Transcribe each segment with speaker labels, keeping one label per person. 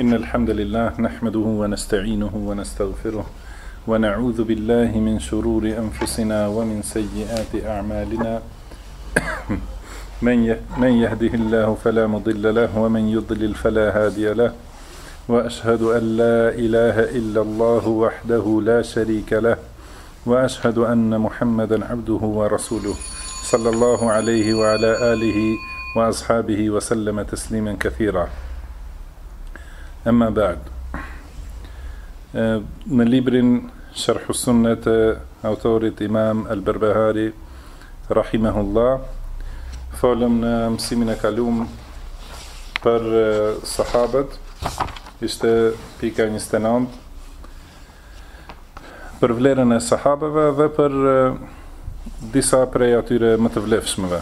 Speaker 1: إن الحمد لله نحمده ونستعينه ونستغفره ونعوذ بالله من شرور أنفسنا ومن سيئات أعمالنا من يهده الله فلا مضل له ومن يضلل فلا هادي له وأشهد أن لا إله إلا الله وحده لا شريك له وأشهد أن محمدا عبده ورسوله صلى الله عليه وعلى آله وأصحابه وسلم تسليما كثيرا. أما بعد، në librin Sharh as-Sunnah të autorit Imam Al-Barbahari rahimahullah, folëm në mësimin e kaluam për sahabët, ishte pika 29, për vlerën e sahabëve dhe për disa prej atyre më të vlefshmëve.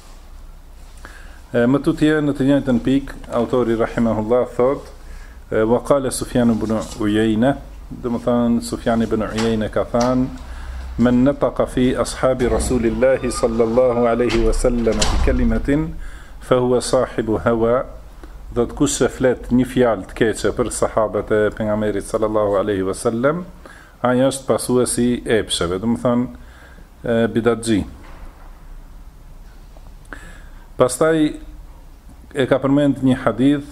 Speaker 1: Më tutje në të njëjtën pikë, autori rahimahullah thot: wa qala Sufjan ibn Uyayna, do të thonë Sufjan ibn Uyayna ka thënë: men nataqa fi ashabi Rasulillahi sallallahu alaihi wasallam bi kalimatin fa huwa sahibu hawa, do të kush e flet një fjalë të keqe për sahabët e pejgamberit sallallahu alaihi wasallam, ai është pasuesi i epsheve, do të thonë bidatxhi. Pastaj e ka përmend një hadith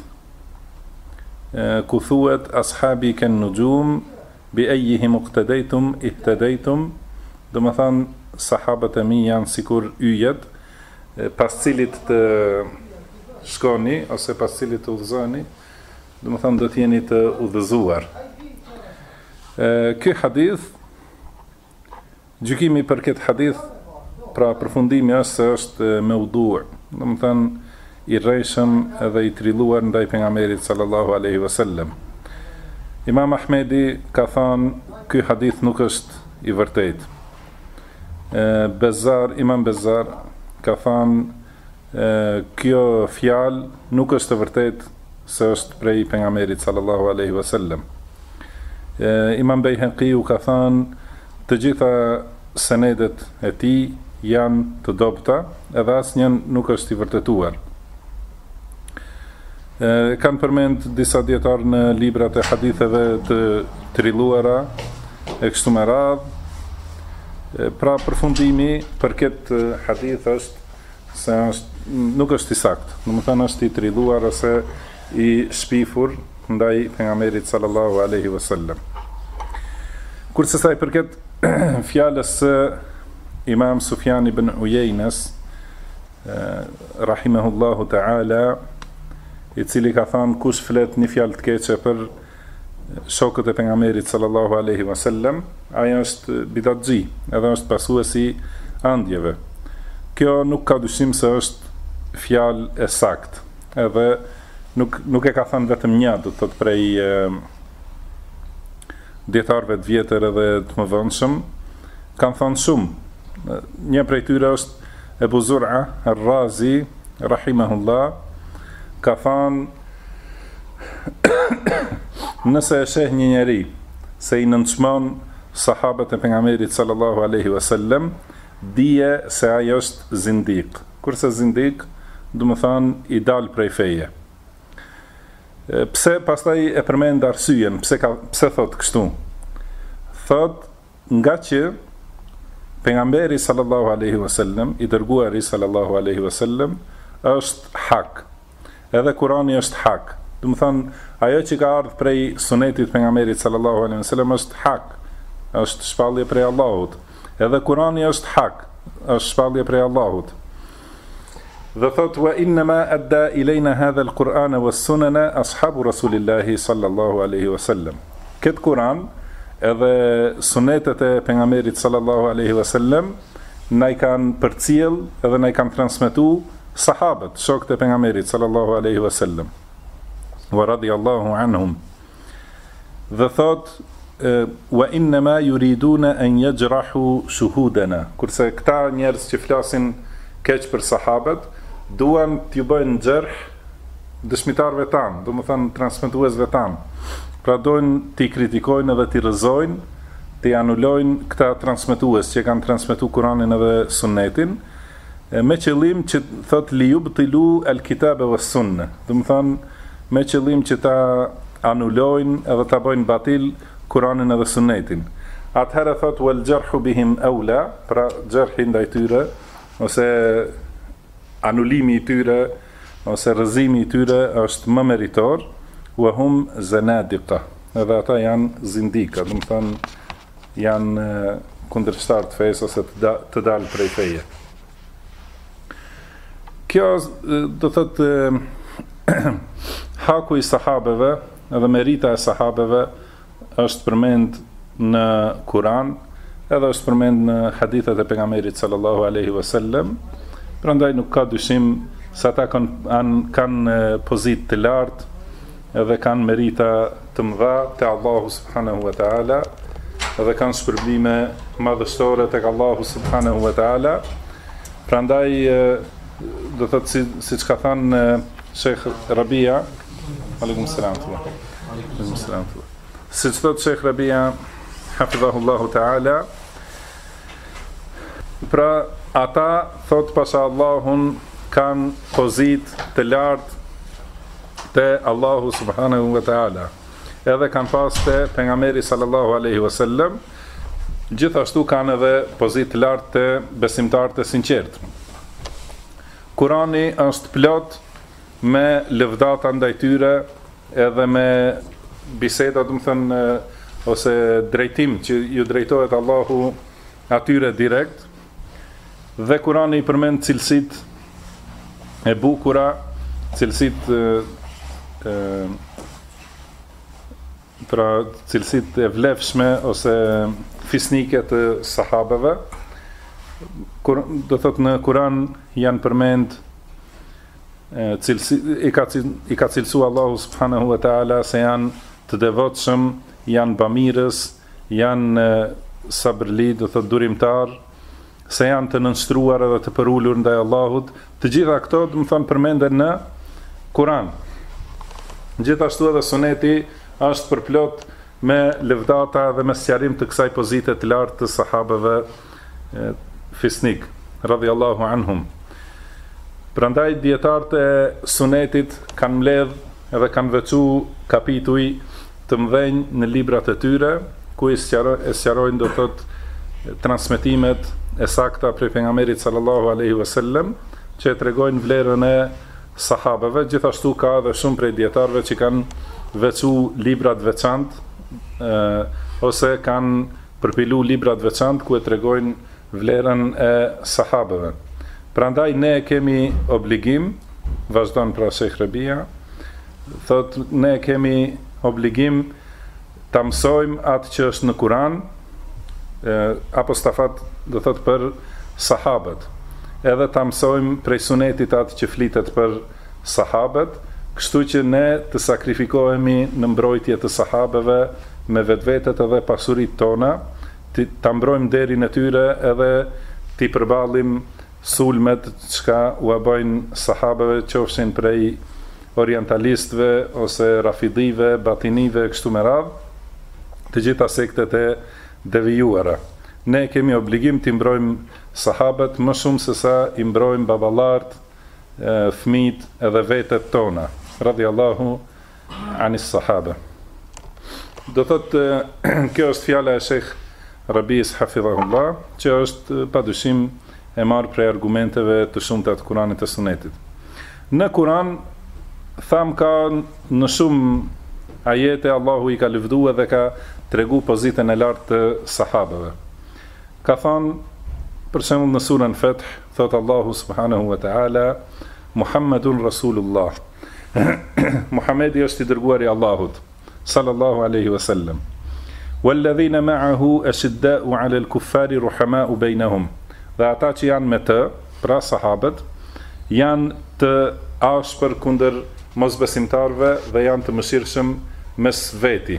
Speaker 1: ku thuhet: ashabi kan nujum bi ayhim iqtadaytum ihtadaytum, do të thonë sahabët e mi janë sikur yjet, pas cilit të shkoni ose pas cilit të udhëzoni, do të thonë do të jeni të udhëzuar. Ky hadith, gjykimi për këtë hadith, pra përfundimi është se është maudu', do të thonë i rrejshëm edhe i trilluar ndaj pejgamberit sallallahu alaihi wasallam. Imam Ahmedi ka thënë ky hadith nuk është i vërtetë. Imam Bezzar ka thënë kjo fjalë nuk është e vërtetë se është prej pejgamberit sallallahu alaihi wasallam. Imam Bayhaqiu ka thënë të gjitha senedet e tij janë të dobta, edhe asnjë nuk është i vërtetuar. Kanë përmend disa dietar në librat e haditheve të trilluara e kështu me radhë. Pra përfundimi për këtë hadith është se nuk është i saktë, do të thënë është i trilluar ose i shpifur ndaj pejgamberit sallallahu alaihi wasallam. Kurse sa i përket fjalës së Imam Sufjan ibn Uyaynas rahimahullahu ta'ala, i cili ka thënë kush flet një fjalë të keqe për shokët e pejgamberit sallallahu alaihi wasallam, ai është bidatxhi, edhe është pasuesi ëndjeve. Kjo nuk ka dyshim se është fjalë e saktë, edhe nuk e ka thënë vetëm një, do të thotë prej dietarëve të vjetër edhe të mëdhenshëm, kanë thënë shumë. Një prej tyre është Ebu Zur'a Ar-Razi rahimahullah, ka thënë nëse e sheh një njeri se i nënçmon sahabët e pejgamberit sallallahu alaihi wasallam, dije se ai është zindik. Kurse zindik, do të thonë i dal prej feje. Pse pastaj e përmend arsyeën, pse thot kështu? Thot nga që pejgamberi sallallahu alaihi wasallam, i dërguari sallallahu alaihi wasallam, është hak. Edhe Kurani është hak. Do të thonë ajo që ka ardhur prej sunetit pejgamberit sallallahu alaihi wasallam është hak, është shpallje prej Allahut. Edhe Kurani është hak, është shpallje prej Allahut. Dhe thot: wa inma adda ilayna hadha al-Qur'ana was-sunana ashabu Rasulillahi sallallahu alaihi wasallam. Këtë Kur'an edhe sunetet e pejgamberit sallallahu alaihi wasallam na i kanë përcjell edhe na i kanë transmetuar sahabët, shokët e pejgamberit sallallahu alaihi wasallam, wa radiyallahu anhum. Dhe thot: wa inma yuriduna an yajrahu shuhudana. Kurse këta njerëz që flasin keq për sahabët, duan t'ju bëjnë xherh dëshmitarëve tanë, do të thënë transmetuesve tanë. Pra dojnë t'i kritikojnë edhe t'i rrëzojnë, t'i anulojnë këta transmetues që kanë transmetuar Kur'anin edhe Sunnetin, me qëllim që thot li yubtilu al-kitaba was-sunnah, do të thonë me qëllim që ta anulojnë edhe ta bëjnë batil Kur'anin edhe Sunetin. Atëherë thot wal jarhu bihim aula, pra jarhi ndaj tyre ose anulimi i tyre ose rrëzimi i tyre është më meritor, wa hum zanadiqa. Edhe ata janë zindika, do të thonë janë kundërshtar të fesë ose të dalë prej feje. Kjo do thotë haku i sahabeve edhe merita e sahabeve është përmend në Kur'an, edhe është përmend në hadithet e pejgamberit sallallahu alaihi wasallam. Prandaj nuk ka dyshim se ata kanë pozitë të lartë edhe kanë merita të mëdha te Allahu subhanahu wa taala, edhe kanë shpërblime madhështore tek Allahu subhanahu wa taala. Prandaj do thotë siç ka thënë Sheikh Rabia, alaykum salam. Alaykum salam. Siç thotë Sheikh Rabia hafidhahullahu taala, pra ata thot pasha Allahun kanë pozitë të lartë te Allahu subhanahu wa taala. Edhe kanë pas te pejgamberi sallallahu alaihi wasallam, gjithashtu kanë edhe pozitë të lartë te besimtarët e sinqertë. Kurani është plot me lëvdata ndaj tyre edhe me biseda, do të thënë, ose drejtim që ju drejtohet Allahu atyre direkt, dhe Kurani i përmend cilësitë e bukura, cilësitë pra cilësitë e vlefshme ose fisnike të sahabeve. Do thotë në Kur'an janë përmend i ka cilësu Allahu subhanahu wa taala se janë të devotshëm, janë bamirës, janë sabrli, do thotë durimtar, se janë të nënshtruar edhe të përulur ndaj Allahut. Të gjitha këto do të thonë përmenden në Kur'an. Gjithashtu edhe Suneti është përplot me lëvdata dhe me sqarim të kësaj pozite të lartë të sahabeve fisnik, radhiyallahu anhum. Prandaj dietarët e Sunetit kanë mbledh edhe kanë veçu kapituj të mëdhenj në librat e tyre, ku e sqarojnë do thotë transmetimet e sakta prej pejgamberit sallallahu alaihi wasallam, që tregojnë vlerën e sahabeve. Gjithashtu ka edhe shumë prej dietarëve që kanë veçu libra të veçantë ose kanë përpilu libra të veçantë ku e tregojnë vlerën e sahabeve. Prandaj ne kemi obligim, vazhdon pra Sheikh Rabia, thot ne kemi obligim ta mësojmë atë që është në Kur'an, apostafat do thot për sahabët, edhe ta mësojmë prej Sunetit atë që flitet për sahabët, kështu që ne të sakrifikohemi në mbrojtje të sahabeve me vetvetet edhe pasurit tona, ta mbrojmë derin e tyre edhe t'i përballim sulmet çka u bëjnë sahabeve, qofshin prej orientalistëve ose rafidive, batinive, kështu me radhë, të gjitha sektet e devijuara. Ne kemi obligim t'i mbrojmë sahabët më shumë se sa i mbrojmë babalart, fëmijët edhe vetet tona, radhiyallahu anis sahabe. Do thotë kjo është fjala e Sheikh Rabi's hafidhahullah, që është padyshim e marrë prej argumenteve të shumta të Kuranit e Sunetit. Në Kuran tham ka në shumë ajete Allahu i ka lëvduar dhe ka tregu pozitën e lartë të sahabeve. Ka thënë për shembull në surën Fath, thot Allahu subhanahu wa taala, Muhammedun Rasulullah. Muhamedi është i dërguari i Allahut sallallahu alaihi wasallam. Walladhina ma'ahu ashidda'u 'ala al-kuffari ruhama'u bainahum. Dhe ata që janë me të, pra sahabët, janë të ashpër kundër mosbesimtarve dhe janë të mëshirshëm mes veti.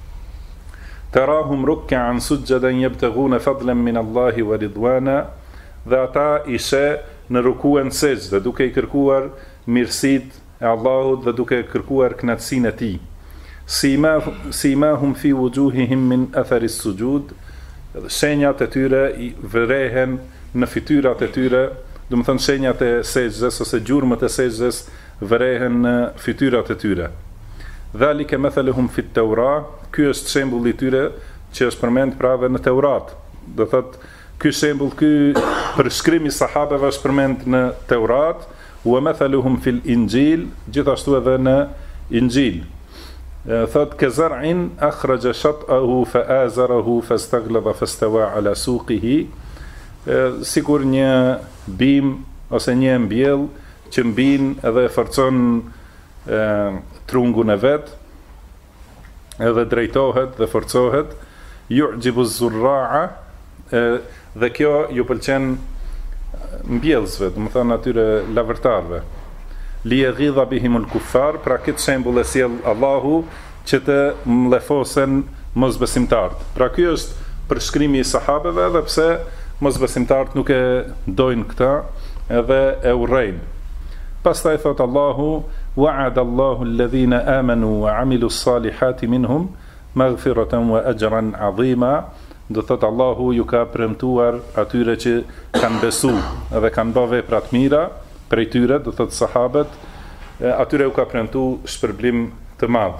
Speaker 1: Tarahum ruk'an sujjadan yabtaghuna fadlan min Allahi wa ridwana. Dhe ata ishe në rukuen sejdë, duke i kërkuar mirësitë e Allahut dhe duke kërkuar kënaqësinë e tij. Simahum fi wujuhihim min athari sujud. Shenjat e tyre i vrehen në fytyrat e tyre, do të thënë shenjat e sejdës ose gjurmët e sejdës vrehen në fytyrat e tyre. dhalike mathaluhum fit Tawra, ky është shembulli i tyre që është përmend pra edhe në Teurat. Do thot ky shembull, ky përshkrim i sahabeve është përmend në Teurat, wa mathaluhum fil Injil, gjithashtu edhe në Injil. Thot ke zar'in akhraja shat'ahu fa'azarahu fastaghlaba fastawa ala suqihi, sikur një bim ose një mbjell që mbin edhe forcon trungun e vet, edhe drejtohet dhe forcohet, yu'jibu zurra'a, dhe kjo ju pëlqen mbjellsve, do të thonë atyre lavërtarve. Li yaghidha bihimul kuffar, pra këtë shembull e sjell Allahu që të mlefosen mosbesimtarët. Pra ky është përshkrimi i sahabeve, edhe pse mosbesimtarët nuk e dojnë këtë, edhe e urrejnë. Pastaj thot Allahu: wa'ada Allahu alladhina amanu wa 'amilus salihati minhum maghfiratan wa ajran 'azima. Do thot Allahu ju ka premtuar atyre që kanë besu edhe kanë bërë vepra të mira prej tyre, do thot sahabët, atyre u ka premtu shpërblim të madh.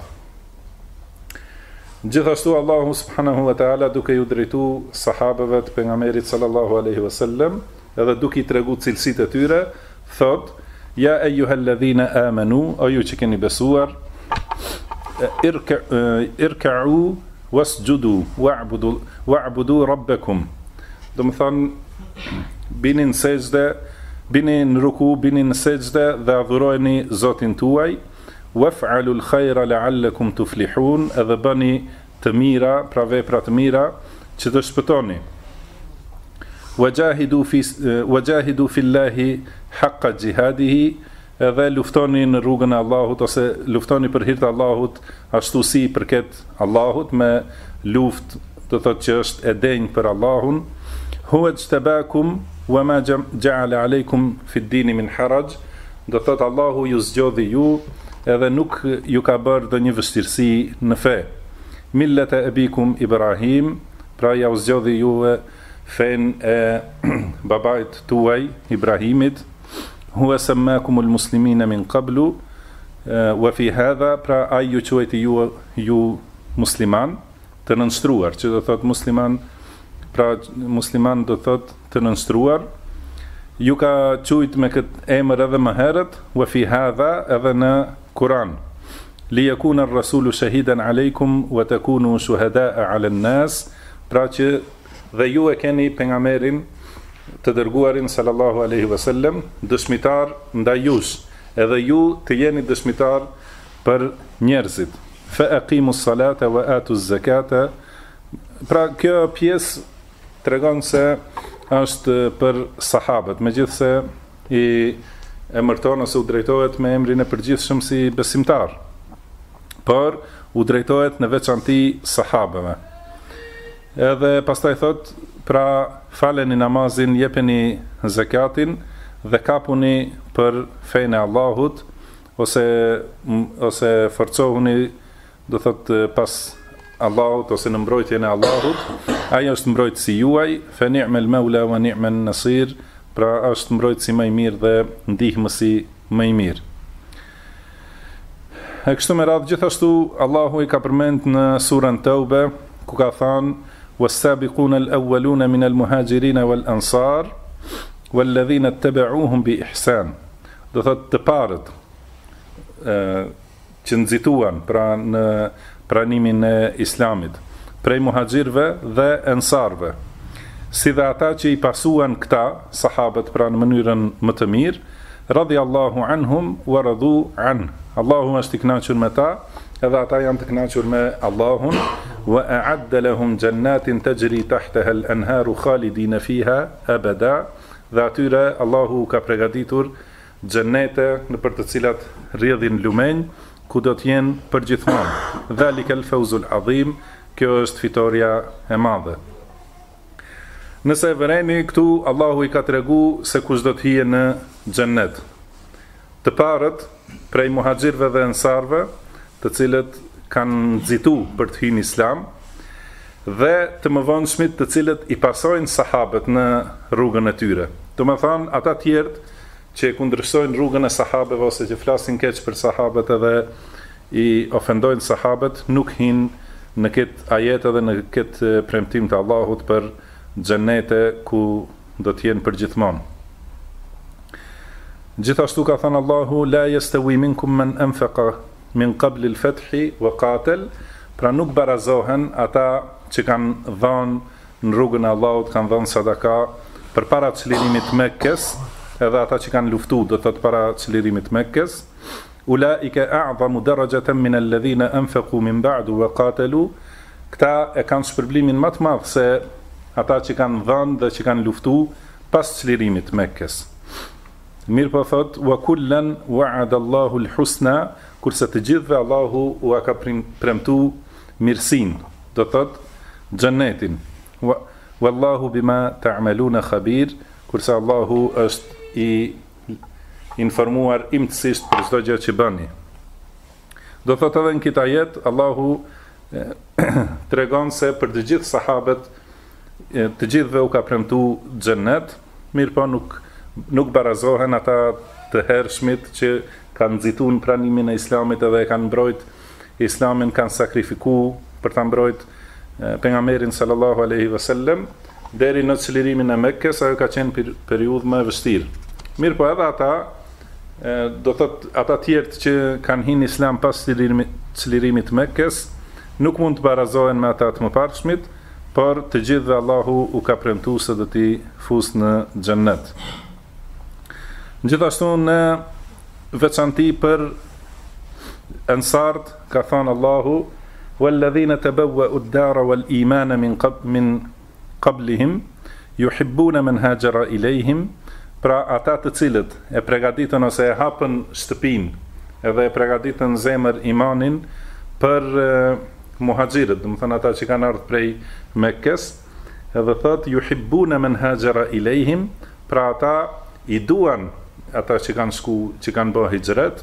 Speaker 1: Gjithashtu Allahu subhanahu wa ta'ala, duke ju drejtu sahabëve të pejgamberit sallallahu alaihi wasallam, edhe duke i tregu cilësitë e tyre, thot: ja ejuhalladhina amanu, o ju që keni besuar, irka'u wasjudu wa'budu rabbakum. Do të thonë, bini në sejdë, bini në ruku, bini në sejdë dhe adhurojeni Zotin tuaj, waf'alul khayra la'allakum tuflihun, edhe bëni të mira, pra vepra të mira që të shpëtoni. Wajahidu fillahi haqqa jihadihi, edhe luftoni në rrugën e Allahut, ose luftoni për hir të Allahut ashtu si i përket Allahut, me luftë, do thotë që është e denjë për Allahun. Huwa ijtabakum wa ma ja'ala alaykum fi ad-din min haraj, do thotë Allahu ju zgjodhi ju edhe nuk ju ka bërë ndonjë vështirësi në fe. Millata abikum Ibrahim, pra ja u zgjodhi ju fen e babait tuaj Ibrahimit. Huwa sammakumul muslimina min qablu wa fi hadha, pra ai ju quajti ju musliman, të nënshtruar, që do thot musliman, pra musliman do thot të nënshstruar. Ju ka quajt me këtë emër edhe më herët, wa fi hadha, edhe në Kur'an. Li yakuna ar-rasulu shahidan alaykum wa takunu shuhada'a 'ala an-nas, pra që dhe ju e keni pejgamberin të dërguarin sallallahu alaihi wasallam dëshmitar ndaj jush, edhe ju të jeni dëshmitar për njerëzit. Fa aqimus salata wa atuz zakata, pra kjo pjesë tregon se është për sahabët, megjithse i emërton ose u drejtohet me emrin e përgjithshëm si besimtar, por u drejtohet në veçanti sahabëve. Edhe pastaj thot, pra faleni namazin, jepeni zakatin dhe kapuni për fejnë e Allahut, ose forcohuni, do thot, pas Allahut ose në mbrojtjen e Allahut. Ai është mbrojtësi juaj, fa ni'mal maula wa ni'man nasir, pra është mbrojtësi më i mirë dhe ndihmësi më i mirë. E kështu me radhë, gjithashtu Allahu i ka përmend në surën Tauba, ku ka thënë: was-sabiquna al-awwaluna min al-muhajirin wal-ansar wal-ladhina ittaba'uuhum bi ihsan. Do thot të parët që nxituan pra në pranimin e Islamit, prej muhaxhirëve dhe ensarve, si dhe ata që i pasuan këta sahabët pra në mënyrën më të mirë, radhiyallahu anhum wa radu an. Allahu është i kënaqur me ta, edhe ata janë të kënaqur me Allahun. Wa a'adda lahum jannatin tajri tahtaha al-anharu khalidina fiha abada, dhe atyre Allahu ka përgatitur xhenete në për të cilat rrjedhin lumenj, ku do të jenë përgjithmonë. Dhalika al-fawzul azim, kjo është fitoria e madhe. Nëse e vëreni këtu, Allahu i ka tregu se kush do të hije në xhennet. Të parët prej muhaxhirëve dhe ensarve, të cilët kanë nxitu për të hyrë në Islam, dhe të mëvonshmit të cilët i pasojnë sahabët në rrugën e tyre. Do të thonë, ata tjerë që kundërshtojnë rrugën e sahabëve ose që flasin keq për sahabët edhe i ofendojnë sahabët nuk hin në këtë ajet edhe në këtë premtim të Allahut për xhenete ku do të jenë përgjithmonë. Gjithashtu ka thënë Allahu la yastawi minkum man anfaqa min qabli al-fathi wa qatal, pra nuk barazohen ata që kanë dhënë në rrugën e Allahut, kanë dhënë sadaka përpara çlirimit të Mekkës, edhe ata që kanë luftuar do thotë para çlirimit të Mekkës. Ulaika a'zamu darajatan min alladhina anfaqu min ba'du wa qatalu, këta e kanë shpërblimin më të madh se ata që kanë dhënë dhe që kanë luftuar pas çlirimit të Mekkës. Mirë po thot, wa kullan wa'ada Allahu al-husna, kurse të gjithëve Allahu u ka premtu mirësin, do thot xhennetin. Wallahu bima ta'maluna khabir, kurse Allahu është i informuar imtësisht për çdo gjë që bëni. Do thot edhe në këtë ajet Allahu tregon se për të gjithë sahabët, të gjithëve u ka premtu xhennet, mirë po nuk barazohen ata të hershmit që kanë nxituar pranimin e Islamit edhe kanë mbrojt Islamin, kanë sakrifikuar për ta mbrojt pejgamberin sallallahu alaihi wasallam deri në çlirimin e Mekkës, ajo ka qenë periudhë më e vështirë. Mirë po edhe ata, do thot ata tjerë që kanë hyrë në Islam pas çlirimit të Mekkës, nuk mund të barazohen me ata të mëparshmit, por të gjithëve Allahu u ka premtuar se do t'i fusë në xhennet. Gjithashtu në veçanti për ansart ka thënë Allahu walladhina tabawwa'u ad-dara wal imana min qablihim yuhibbuna man hajara ilayhim, pra ata të cilët e përgatitën ose e hapën shtëpinë edhe e përgatitën zemër imanin për muhaxhirët, do të thonë ata që kanë ardhur prej Mekkës, edhe thot yuhibbuna man hajara ilayhim, pra ata i duan ata që kanë shku, që kanë bërë hijret,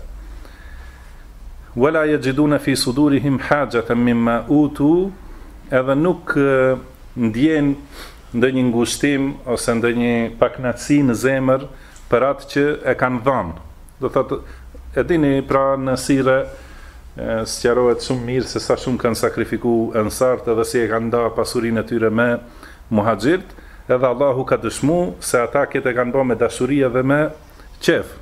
Speaker 1: wala yajiduna fi sudurihim hajatan mimma utu, edhe nuk ndjen ndonjë ngushtim ose ndonjë pakënaqësi në zemër për atë që e kanë dhënë. Do thotë, e dini pra në sire sqarohet shumë mirë se sa shumë kanë sakrifikuar ansart edhe si e kanë ndarë pasurinë e tyre me muhaxhirt, edhe Allahu ka dëshmuar se ata këtë e kanë bërë me dashuri dhe me qef.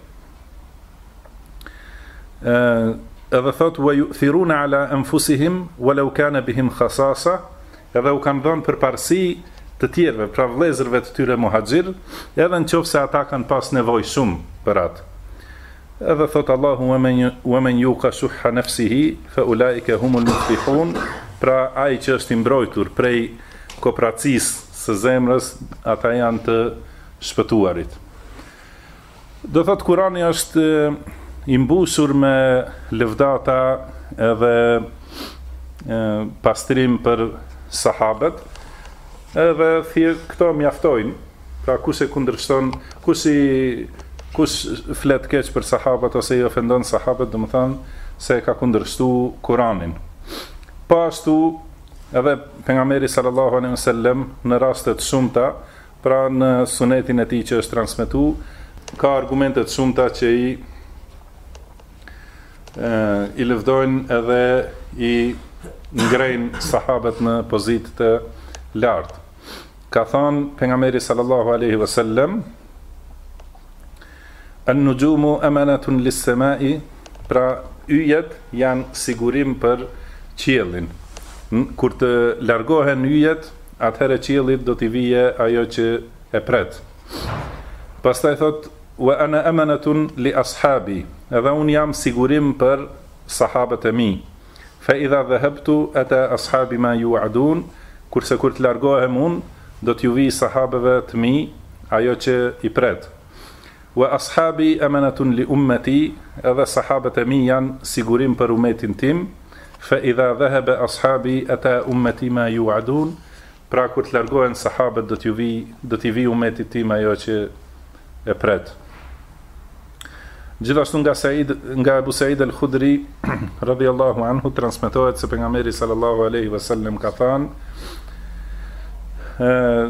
Speaker 1: Edhe thot wa yu'thiruna ala anfusihim walau kana bihim khasasa, edhe u kanë dhënë përparësi të tjerëve, pra vëllezërve të tyre muhaxhir, edhe nëse ata kanë pas nevojë shumë për atë. Edhe thot Allahu wa man yuqa shuhha nafsihi fa ulaika humul muflihun, pra ai që është i mbrojtur prej kopracisë së zemrës, ata janë të shpëtuarit. Do thot Kurani është i mbushur me lëvdata edhe pastrim për sahabët, edhe këto mjaftojnë, pra kush e kundërshton, kush flet keq për sahabët ose i ofendon sahabët, do të thonë se ka kundërshtuar Kuranin. Po ashtu edhe pejgamberi sallallahu alaihi wasallam në raste të shumta, pra në sunetin e tij që është transmetuar, ka argumente të shumta që i lëvdojnë edhe i ngrejnë sahabët në pozitë të lartë. Ka thënë pejgamberi sallallahu alaihi wasallam, an-nujumu amanatun lis-sama'i, pra yjet janë sigurim për qiellin. Kur të largohen yjet, atëherë qiellit do t'i vije ajo që e pret. Pastaj thot wa ana amanatun li ashabi, edhe un jam sigurim për sahabët e mi. Fa idha dhahabtu ata ashabi ma yu'adun, kurse kur të largohem un, do t'ju vi sahabëve të mi ajo që i pret. Wa ashabi amanatun li ummati, edhe sahabët e mi janë sigurim për umetin tim. Fa idha dhahaba ashabi ata ummati ma yu'adun, pra kur të largohen sahabët do t'i vi umetit tim ajo që e pret. Gjithashtu nga Abu Said al-Khudri radhiyallahu anhu transmetohet se pejgamberi sallallahu alaihi wasallam ka thënë,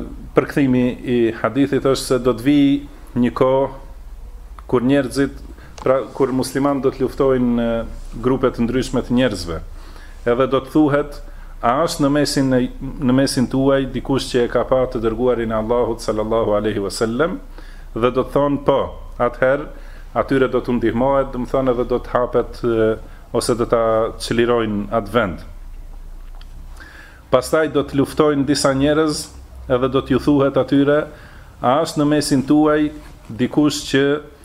Speaker 1: përkthimi i hadithit është se do të vi një kohë kur njerëzit Pra kur musliman do të luftojnë grupe të ndryshme të njerëzve, edhe do të thuhet, a është në mesin tuaj dikush që e ka pa të dërguarin e Allahut sallallahu alaihi wasallam, dhe do të thonë po, atëherë atyre do të ndihmohet, do të thonë edhe do të hapet ose do ta çlirojnë atë vend. Pastaj do të luftojnë disa njerëz, edhe do t'ju thuhet atyre, a është në mesin tuaj dikush që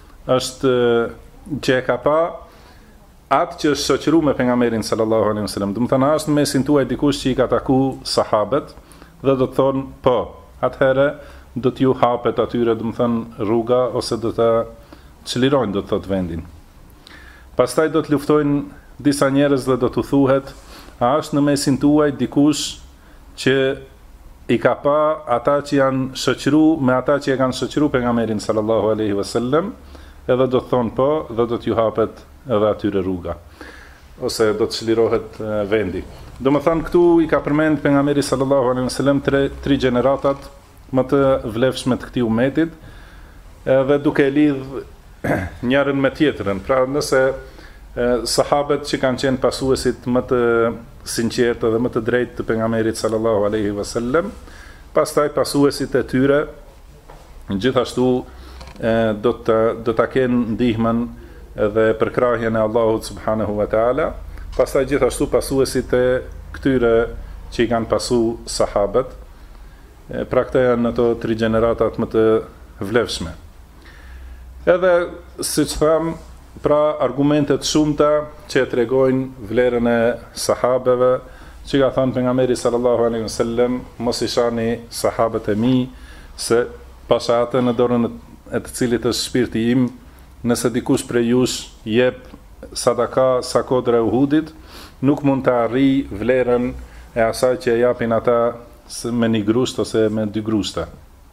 Speaker 1: e ka pa atë që është shoqëru me pejgamberin sallallahu alaihi wasallam. Do të thonë, a është në mesin tuaj dikush që i ka taku sahabët, dhe do të thonë po, atëherë do t'ju hapet atyre, do të thonë rruga ose do ta çlirojnë, do të thotë vendin. Pastaj do të luftojnë disa njerëz dhe do t'u thuhet, a është në mesin tuaj dikush që i ka pa ata që janë shoqëru me ata që e kanë shoqëru pejgamberin sallallahu alaihi wasallam, edhe do të thonë po, dhe do t'ju hapet edhe atyre rruga, ose do të çlirohet vendi. Do më thënë, këtu i ka përmend pejgamberi sallallahu alaihi wasallam tri gjeneratat më të vlefshme të këtij umetit, edhe duke lidh njërin me tjetrën. Pra nëse sahabët që kanë qenë pasuesit më të sinqertë dhe më të drejtë të pejgamberit sallallahu alaihi wasallam, pastaj pasuesit e tyre gjithashtu do ta kenë ndihmën edhe përkrahjen e Allahut subhanahu wa taala, pastaj gjithashtu pasuesit e këtyre që i kanë pasu sahabët. Pra këta janë ato tri gjeneratat më të vlefshme. Edhe siç tham, pra argumentet shumëta që tregojnë vlerën e sahabeve, që ka thënë pejgamberi sallallahu alaihi wasallam, mos i shani sahabët e mi, se pasha atë në dorën e të cilit është shpirti im, nëse dikush prej jush jep sadaka sa kodra e Uhudit, nuk mund të arrijë vlerën e asaj që e japin ata me një grusht ose me dy grushta.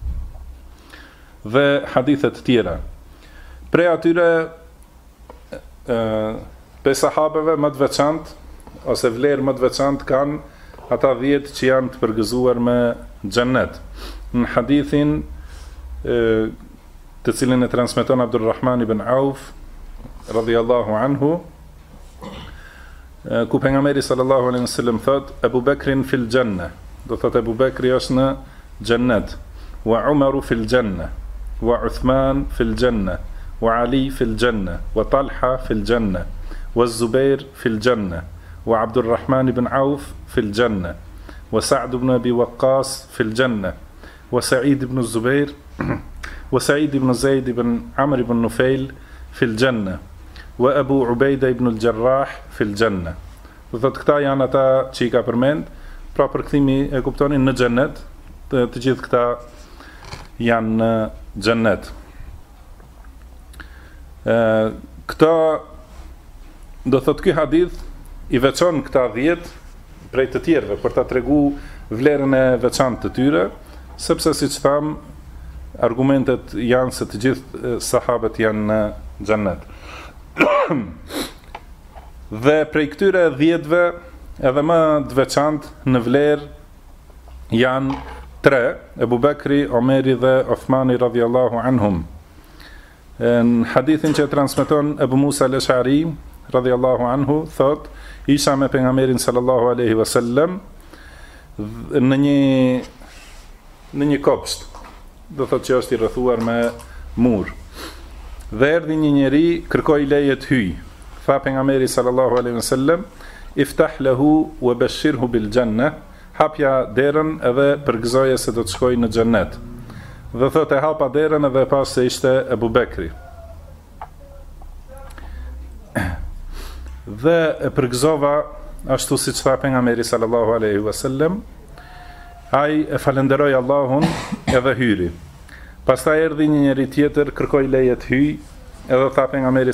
Speaker 1: Dhe hadithet tjera. Prej atyre pe sahabeve më të veçantë, ose vlerë më të veçantë kanë ata 10 që janë të përgëzuar me xhennet. Në hadithin të cilin e transmeton Abdulrahman ibn Auf radhiyallahu anhu, ku pejgamberi sallallahu alaihi wasallam thot, Abu Bekrin fil janna, do thot Abu Bekri është në xhennet, wa Umaru fil janna, wa Uthman fil janna, wa Ali fil janna, wa Talha fil janna, wa Zubair fil janna, wa Abdulrahman ibn Auf fil janna, wa Sa'd ibn Abi Waqqas fil janna, wa Sa'id ibn Zubair وسعيد بن زيد بن عمرو بن نفيل في الجنة وأبو عبيدة بن الجراح في الجنة. Do thotë këta janë ata që i ka përmend, pra përkthimi e kuptonin në xhennet, të gjithë këta janë në xhennet. Këta, do thotë ky hadith i veçon këta 10 prej të tjerëve për ta treguar vlerën e veçantë të tyre, sepse siç tham, argumentet janë se të gjithë sahabët janë në xhennet. Dhe prej këtyre 10-ve, edhe më të veçantë në vlerë janë 3, Ebu Bekri, Omeri dhe Uthmani radhiyallahu anhum. Në hadithin që transmeton Ebu Musa al-Ash'ari radhiyallahu anhu, thot, isha me pejgamberin sallallahu alaihi wasallam në një kopsht, do thotë që është i rrethuar me mur. Dhe erdhi një njeri, kërkoi leje të hyj. Tha pejgamberi sallallahu alaihi wasallam, iftah lahu wa bashirhu bil janna, hapja derën edhe përgëzoje se do të shkojë në xhennet. Dhe thotë, hapa derën edhe pas se ishte Ebu Bekri. Dhe e përgëzova ashtu siç tha pejgamberi sallallahu alaihi wasallam, ai e falenderoi Allahun edhe hyri. Pastaj erdhi një njeri tjetër, kërkoi leje të hyj, edhe tha pejgamberi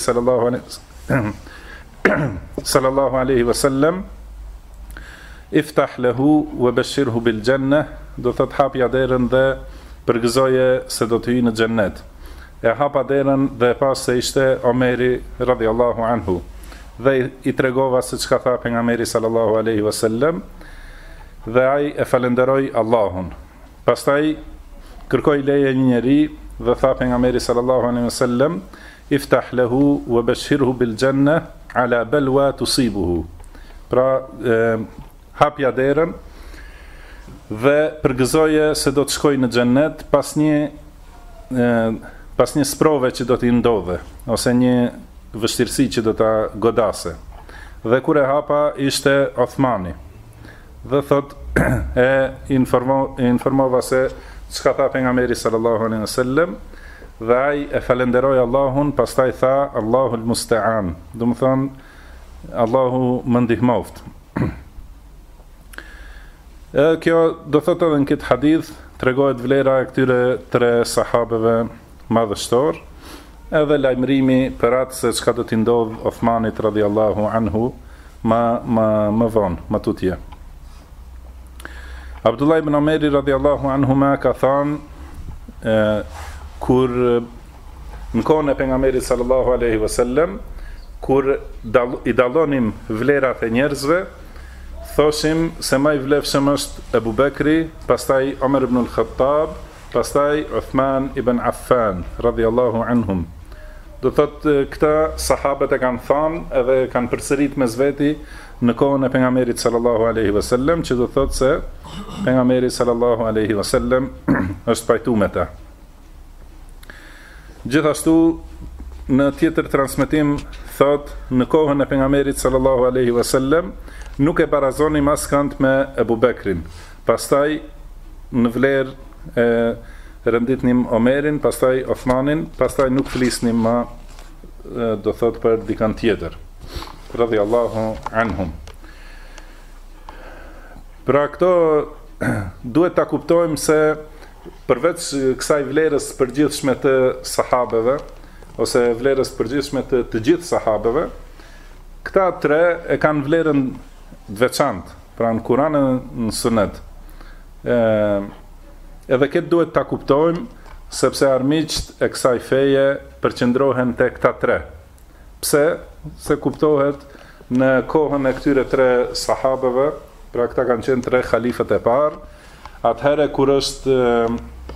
Speaker 1: sallallahu alaihi wasallam, iftah lahu wa bashirhu bil janna, do thot hapja derën dhe përgëzoje se do të hyjë në xhennet. E hapa derën dhe pas se ishte Omeri radhiyallahu anhu. Dhe i tregova se çka tha pejgamberi sallallahu alaihi wasallam, dhe ai e falenderoi Allahun. Pastaj kërkoi leje një njeri dhe tha pejgamberi sallallahu alaihi wasallam, iftah lahu wa bashirhu bil janna ala balwa tusibuhu. Pra, hapja derën dhe përgëzoje se do të shkojë në xhennet pas një sprove që do t'i ndodhe, ose një vështirësi që do t'a godase. Dhe kur e hapa ishte Othmani. Dhe thot e informova se çka tha pejgamberi sallallahu alaihi wasallam, dhe ai e falenderoi Allahun, pastaj tha Allahul musta'an. Do të thonë Allahu më ndihmoft. Kjo do thot edhe në këtë hadith tregohet vlera e këtyre tre sahabeve madhështor, edhe lajmërimi për atë se çka do t'i ndodh Othmanit radhiyallahu anhu më vonë, më tutje. Abdullah ibn Omeri radhiyallahu anhuma ka thënë kur në kohën e pejgamberit sallallahu alaihi wasallam, kur i dallonim vlerat e njerëzve, thoshim se më i vlefshëm është Ebu Bekri, pastaj Omer ibn al-Khattab, pastaj Uthman ibn Affan radhiyallahu anhum. Do thot këta sahabët e kanë thënë edhe kanë përsërit mes veti në kohën e pejgamberit sallallahu alaihi wasallam, që do thot se pejgamberi sallallahu alaihi wasallam është pajtuar me ta. Gjithashtu në tjetër transmetim thot në kohën e pejgamberit sallallahu alaihi wasallam nuk e barazonim askënd me Ebu Bekrin. Pastaj në vlerë renditnim Omerin, pastaj Othmanin, pastaj nuk flisnim ma, do thot për dikant tjetër. Radhiyallahu anhum. Pra këto duhet ta kuptojmë se përveç kësaj vlerës përgjithshme të sahabeve, ose vlerës përgjithshme të gjithë sahabeve, këta tre e kanë vlerën veçantë, pra në Kur'an e në Sunet. Edhe këtë duhet ta kuptojmë, sepse armiqt e kësaj feje përqendrohen te këta tre. Pse? Se kuptohet në kohën e këtyre tre sahabeve, pra këta kanë qenë tre khalifët e parë, atëherë kur është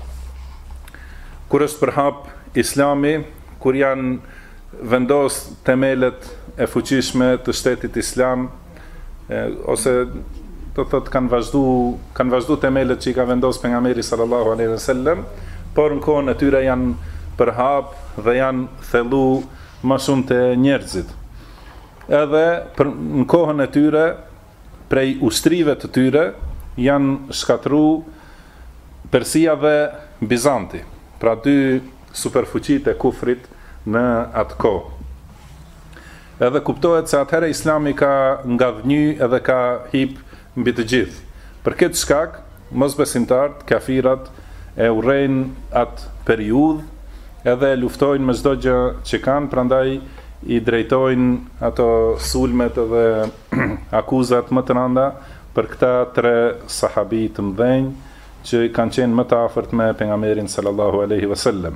Speaker 1: përhap Islami, kur janë vendos themelet e fuqishme të shtetit Islam, ose do thot kanë vazhdu themelet që i ka vendos pejgamberi sallallahu alaihi wasallam, por në kohën e tyre janë përhap dhe janë thellu më shumë të njerëzit. Edhe në kohën e tyre, prej ushtrive të tyre, janë shkatru Persia dhe Bizanti, pra dy superfuqit e kufrit në atë kohë. Edhe kuptohet se atëherë Islami ka ngadhnjy edhe ka hip mbi të gjithë. Për këtë shkak, mosbesimtarët, kafirat e urrejnë atë periudhë, edhe luftojnë me çdo gjë që kanë, prandaj i drejtojnë ato sulmet edhe akuzat më të rënda për këta tre sahabi të mëdhenj që kanë qenë më të afërt me pejgamberin sallallahu alaihi wasallam.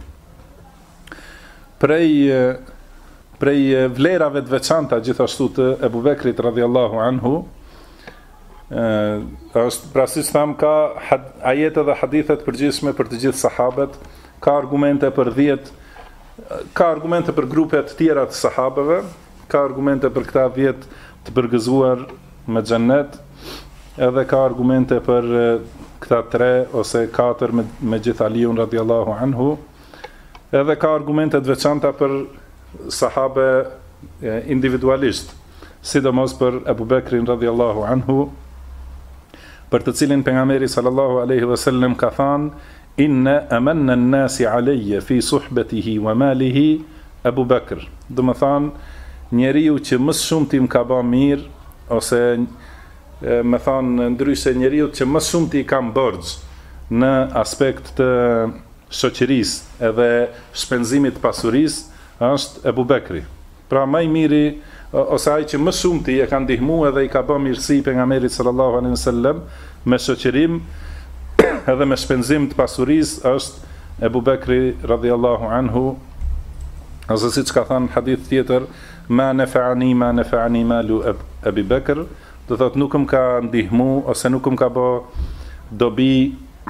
Speaker 1: Prej vlerave të veçanta gjithashtu të Ebu Bekrit radhiyallahu anhu, është pra si tham, ka ajete dhe hadithet përgjithshme për të gjithë sahabët, ka argumente për grupet tjera të sahabëve, ka argumente për këta 10 të përgëzuar me xhennet, edhe ka argumente për këta 3 ose 4 me gjithë Aliun radhiyallahu anhu, edhe ka argumente të veçanta për sahabe individualisht, sidomos për Ebu Bekrin radhiyallahu anhu, për të cilin pejgamberi sallallahu alaihi wasallam ka thënë: inna amanna an-nasi alayya fi suhbatihi wa malihi Abu Bakr. Do të thonë, njeriu që më shumë ti më ka bë mirë, ose më thonë ndryshe, njeriu që më shumë ti kam borxh në aspekt të shoqërisë edhe shpenzimit të pasurisë, është Ebu Bekri. Pra më i miri, ose ai që më shumë ti e ka ndihmuar edhe i ka bë mirësi pejgamberit sallallahu alaihi wasallam me shoqërim edhe me shpenzim të pasurisë, është Ebu Bekri radhiyallahu anhu, ose siç ka thënë hadith tjetër, ma nafa'ani malu Abi Bekr, do thotë nuk më ka ndihmu ose nuk më ka bë dobi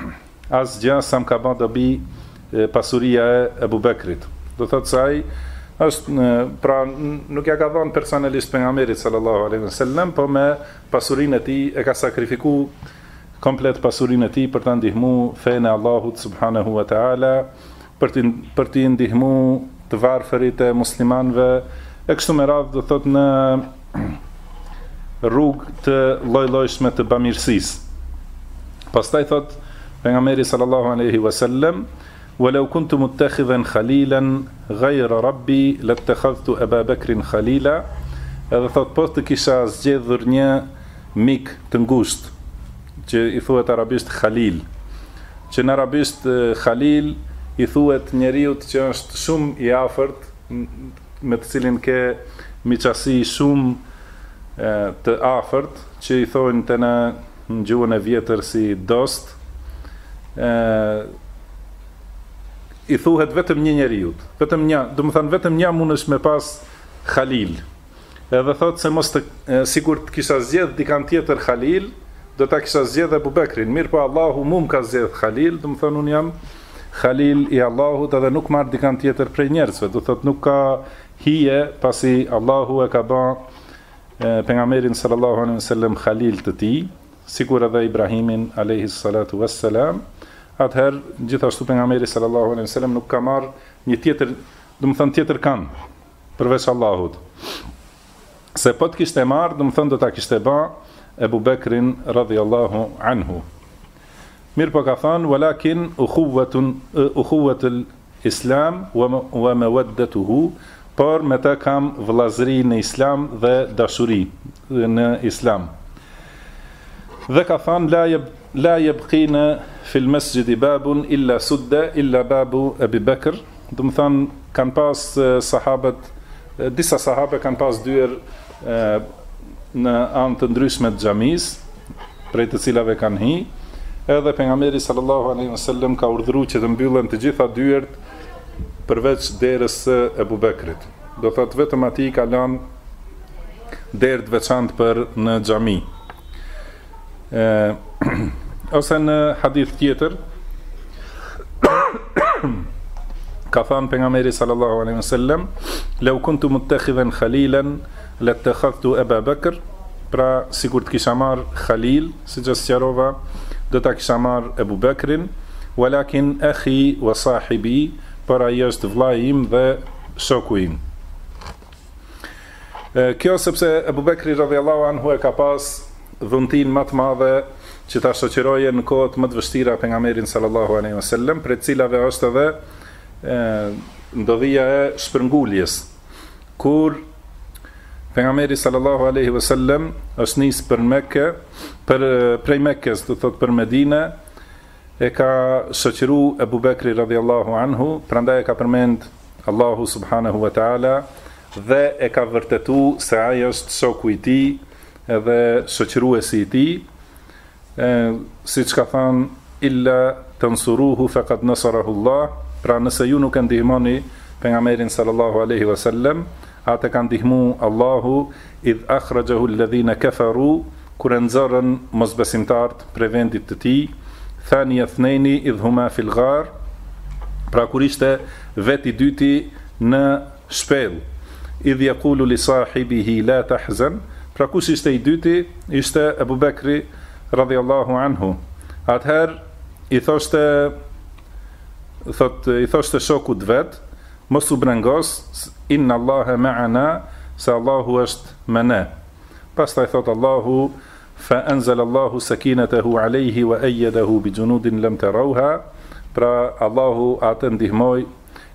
Speaker 1: asgjë sa më ka bë dobi pasuria e Ebu Bekrit. Do thotë se ai Pra nuk ja ka dhënë personalisht pejgamberit sallallahu alaihi wasallam, po me pasurinë e tij e ka sakrifikuar komplet pasurinë e tij për ta ndihmuar fenë e Allahut subhanahu wa taala, për të ndihmuar të varfërit e muslimanëve e kështu me radhë, do thot në rrugë të lloj-llojshme të bamirësisë. Pastaj thot pejgamberi sallallahu alaihi wasallam: "Walau kuntu muttakhidhan khalilan ghayra rabbi lattakhadhtu Aba Bakrin khalila." Edhe thot, po të kisha zgjedhur një mik të ngushtë, që i thuhet arabisht khalil. Që në arabisht khalil i thuhet njeriu që është shumë i afërt, me të cilin ke miqësi shumë të afërt, që i thonë të në gjuhën e vjetër si dost. I thuhet vetëm një njeriut, vetëm një, do të thënë vetëm një mundesh me pas khalil. Edhe thot se mos të sikur të kisha zgjedh dikant tjetër khalil, do ta kisha zgjedh Abu Bekrin. Mirë, po Allahu më ka zgjedh khalil, do të thënë un jam khalil i Allahut, edhe nuk marr dikant tjetër prej njerëzve, do thot nuk ka hije pasi Allahu e ka bën pejgamberin sallallahu alaihi wasallam khalil të tij, sikur edhe Ibrahimin alayhi salatu wassalam. Atëherë, gjithashtu pejgamberi sallallahu alaihi wasallam nuk ka marrë një tjetër, do të thënë tjetër kan përveç Allahut. Se po të kishte marrë, do të thënë do ta kishte bë Abu Bekrin radhiyallahu anhu. Mirë po ka thënë, walakin ukhuwatul Islam wa mawaddatuhu, por me të kam vëllazëri në Islam dhe dashuri në Islam. Dhe ka thënë, la yabqina fil masjidi babun illa sudda illa babu Abi Bakr. Do të thënë kanë pas sahabët, disa sahabe kanë pas dyer në anë të ndryshme të xhamisë, prej të cilave kanë hi, edhe pejgamberi sallallahu alaihi wasallam ka urdhëruar që të mbyllen të gjitha dyert përveç derës së Abu Bekrit. Do thotë vetëm atij ka lënë derë të veçantë për në xhami. Ose në hadith tjetër ka thënë pejgamberi sallallahu alaihi wasallam: "Law kuntu muttakhidhan khalilan lattakhadhtu Aba Bakr." Pra, sikur të kisha marr khalil, siç e sqarova, do ta kisha marr Abu Bekrin, walakin akhi wa sahibi, por ai është vllai im dhe shoku im. Kjo sepse Abu Bekri radhiyallahu anhu e ka pas dhuntin më të madhe që ta shoqëroje në kohët më të vështira pejgamberin sallallahu alaihi wasallam, për të cilave është edhe ndodhia e shpërnguljes. Kur pejgamberi sallallahu alaihi wasallam është nis për Mekë, prej Mekës, do thot për Medinë, e ka shoqëru Abu Bekri radhiyallahu anhu, prandaj e ka përmend Allahu subhanahu wa taala dhe e ka vërtetu se ai është shoku i tij edhe shoqëruesi i tij. Siç ka thënë, illa tansuruhu faqad nasarahu Allah. Pra nëse ju nuk e ndihmoni pejgamberin sallallahu alaihi wasallam, atë ka ndihmu Allahu, idh akhrajahu alladhina kafaru, kur e nxorën mosbesimtarët prej vendit të tij, thaniya thnaini idh huma fil ghar, pra kur ishte veti dyti në shpellë, idh yaqulu li sahibihi la tahzan, pra kush ishte i dyti, ishte Abu Bekri radhiyallahu anhu. Atëherë i thoshte shokut vet, mos u brengos, inna Allaha ma'ana, se Allahu është me ne. Pastaj thot Allahu: fa anzala Allahu sakinatahu alayhi wa ayyadahu bi junudin lam tarawha. Pra Allahu atë ndihmoi,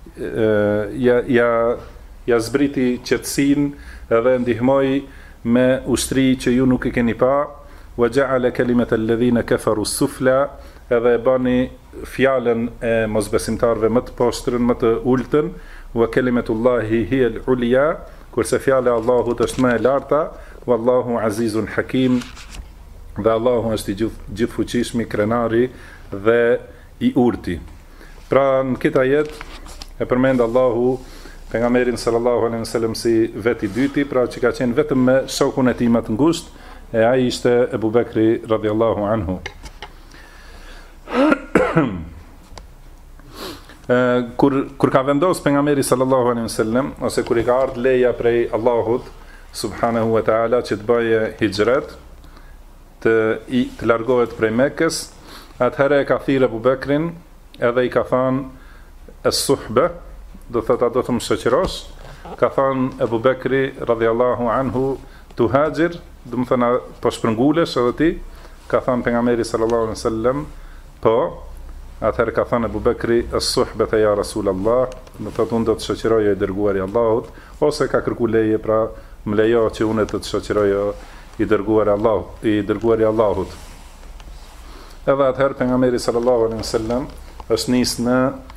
Speaker 1: ja zbriti qetësinë edhe ndihmoi me ushtri që ju nuk e keni pa, wa ja'ala kalimata alladhina kafaru sufla, edhe e bani fjalën e mosbesimtarëve më të poshtërën, më të ultën, wa kalimatullahi hiya al-ulya, kurse fjala e Allahut është më e larta, wallahu azizun hakim, dhe Allahu është i gjithfuqishëm, krenari dhe i urti. Pra në këtë ajet e përmend Allahu pejgamberin sallallahu alaihi wasallam si veti dyti, pra që ka qenë vetëm me shokun e tij më të ngushtë, e ai ishte Abu Bekri radhiyallahu anhu. Kur ka vendos pejgamberi sallallahu alaihi wasallam, ose kur I ka ardhur leja prej Allahut subhanahu wa taala që të bëje hijret, të largohet prej Mekës, atëherë e ka thirrë Abu Bekrin, edhe I ka thënë es-suhbe, do thotë do të më shoqërosh, ka thënë Abu Bekri radhiyallahu anhu tuhajir, do të thonë po shpërngulesh edhe ti, ka thënë pejgamberi sallallahu alaihi wasallam, po. Atëherë ka thënë Abu Bekri es-suhbata ya Rasulullah, do thotë unë do të shoqëroj I dërguari I Allahut, ose ka kërkuar leje, pra më lejo që unë të shoqëroj I dërguari I Allahut. Edhe atëherë pejgamberi sallallahu alaihi wasallam është nis në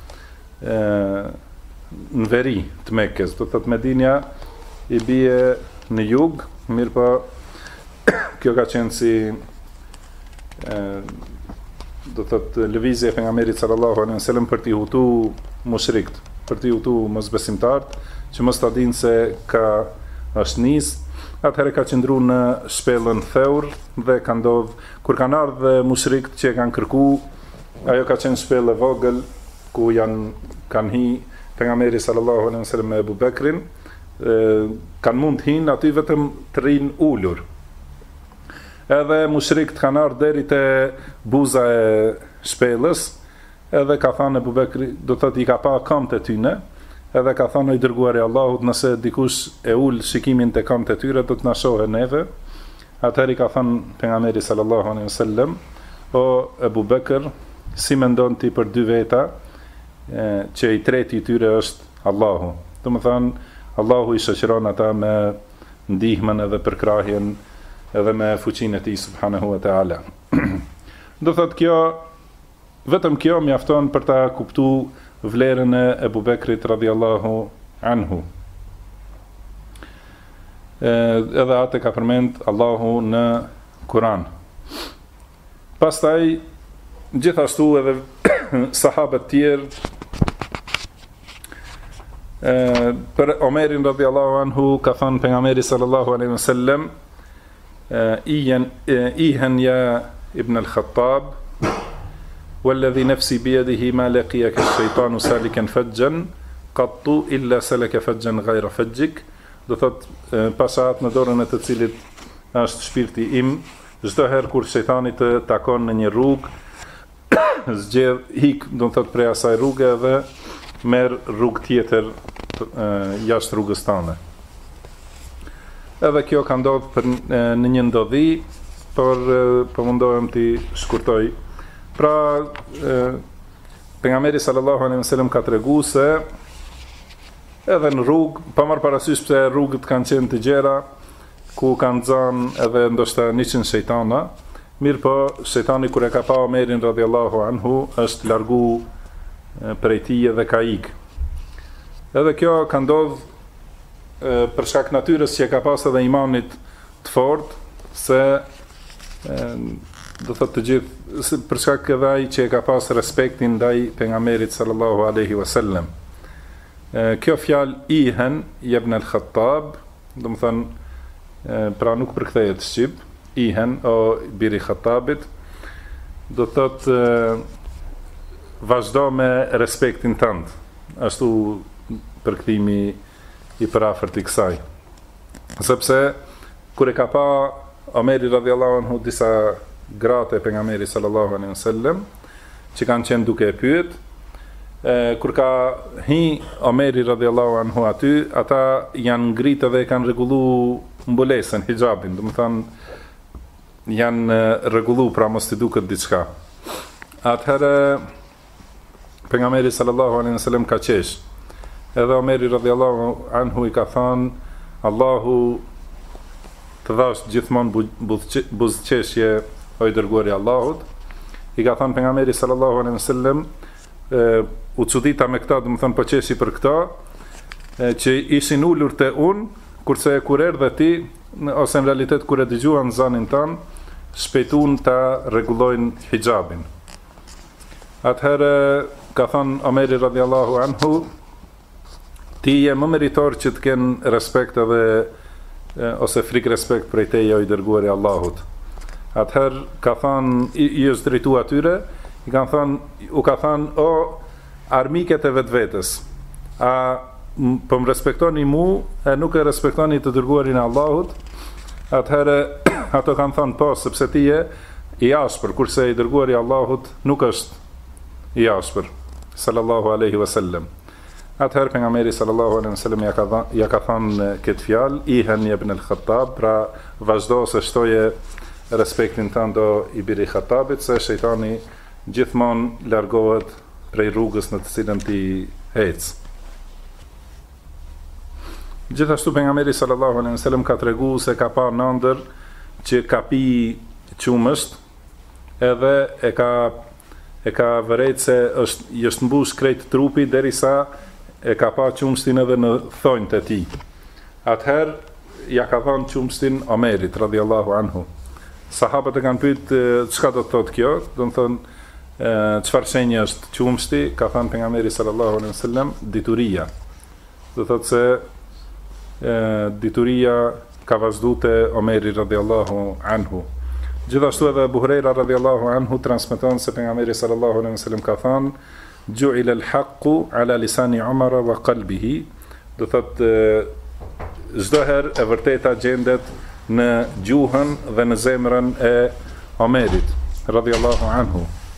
Speaker 1: veri të Mekës, do thotë Medinja I bie në jug, mirë po kjo ka qenë si do thotë lëvizje e pejgamberit sallallahu alaihi wasallam për t'i hutu mushrikt, për t'i hutu mosbesimtarët, që mos ta dinë se ka është nis. Atëherë ka qëndru në shpellën Theur dhe ka ndodh kur kanë ardhur mushrikt që kanë kërku, ajo ka qenë shpellë e vogël ku kanë hi pejgamberi sallallahu alaihi wasallam me Abu Bekrin, kanë mund të hinë aty vetëm të rinë ulur. Edhe mushrikt kanë ardhur deri te buza e shpellës, edhe ka thënë Abu Bekri, do thotë I ka pa këmbët e tyne, edhe ka thënë I dërguari I Allahut, nëse dikush e ul shikimin te këmbët e tyre, do të na shohë neve. Atëherë I ka thënë pejgamberi sallallahu alaihi wasallam, o Abu Bekr, si mendon ti për dy veta, që I treti I tyre është Allahu. Domethënë Allahu I shoqëron ata me ndihmën edhe përkrahjen edhe me fuqinë e Tij subhanahu wa taala. Do thotë kjo, vetëm kjo mjafton për ta kuptuar vlerën e Abu Bekrit radhiyallahu anhu. Edhe atë ka përmend Allahu në Kur'an. Pastaj gjithashtu edhe sahabët tjerë, për Omerin radhiyallahu anhu ka thënë pejgamberi sallallahu alaihi wasallam, إيهن يا ابن الخطاب والذي نفسي بيده ما لقيك الشيطان سالكا فجا قط إلا سلك فجا غير فجك. Do thot pasat në dorën e të cilit është shpirti im, çdo herë kur shejtani të takon në një rrugë, zgjedh hik, do thot prej asaj rruge dhe merr rrugë tjetër jashtë rrugës tënde. Edhe kjo ka ndodhur në një ndodhi, por po mundohem t'i shkurtoj. Pra, pejgamberi sallallahu alaihi wasallam ka treguar se edhe në rrugë, pa marrë parasysh pse rrugët kanë qenë të gjera, ku kanë zënë edhe ndoshta 100 shejtana, mirë po shejtani kur e ka pa Omerin radhiyallahu anhu, është largu prej tij dhe ka ikë. Edhe kjo ka ndodhur për shkak natyrës që ka pas edhe imanit të fortë, se do thotë të gjithë, për shkak edhe ai që ka pas respektin ndaj pejgamberit sallallahu alaihi wasallam. Kjo fjalë ihen ibn al-Khattab, do të thonë pra nuk përkthehet në shqip, ihen o biri Khattabit, do thotë vazhdo me respektin tënd. Ashtu përkthimi I parafort I kësaj. Sepse kur e ka pa Omeri radhiyallahu anhu disa gratë e pejgamberit sallallahu alaihi wasallam që kanë qenë duke e pyet, kur ka hi Omeri radhiyallahu anhu aty, ata janë ngritë dhe kanë rregulluar mbulesën, hijabin, do të thonë janë rregulluar pra mos t'i duket diçka. Atëherë pejgamberi sallallahu alaihi wasallam ka qesh. Edhe Omeri radhiyallahu anhu I ka thënë, Allahu të dhash gjithmonë buzëqeshje o I dërguari I Allahut. I ka thënë pejgamberi sallallahu alaihi wasallam, u çudita me këta, do të thonë po qeshi për këta, që ishin ulur te unë, kurse kur erdhe ti, ose në realitet kur e dëgjuan zanin tan, shpejtun ta rregullojnë hijabin. Atëherë ka thënë Omeri radhiyallahu anhu, ti je më meritor që të kenë respekt edhe ose frikë respekt prej teje o I dërguari I Allahut. Atëherë ka thënë I është drejtuar atyre, u ka thënë o armiket e vetvetes. A po më respektoni mu, e nuk e respektoni të dërguarin e Allahut, atëherë ato kanë thënë po, sepse ti je i ashpër, kurse i dërguari i Allahut nuk është i ashpër, sallallahu alaihi wasallam. Atëherë pejgamberi sallallahu alaihi wasallam ja ka thënë këtë fjalë, Ihan ibn al-Khattab, pra vazhdo se shtoje respektin tënd o i biri Khattabit, se shejtani gjithmonë largohet prej rrugës në të cilën ti ec. Gjithashtu pejgamberi sallallahu alaihi wasallam ka treguar se ka pa nëndër që ka pi qumësht, edhe e ka vërejt se është mbush krejt trupi derisa e ka pa qumështin edhe në thonjtë e tij. Atëherë ja ka dhënë qumështin Omerit radhiyallahu anhu. Sahabët e kanë pyet çka do të thotë kjo, do të thonë çfarë shenjë është qumështi, ka thënë pejgamberi sallallahu alaihi wasallam dituria. Do thotë se dituria ka vazhduar te Omeri radhiyallahu anhu. Gjithashtu edhe Abu Huraira radhiyallahu anhu transmeton se pejgamberi sallallahu alaihi wasallam ka thënë ju'ila al-haqqu ala lisani Umar wa qalbihi, do thotë çdo herë e vërteta gjendet në gjuhën dhe në zemrën e Omerit radhiyallahu anhu.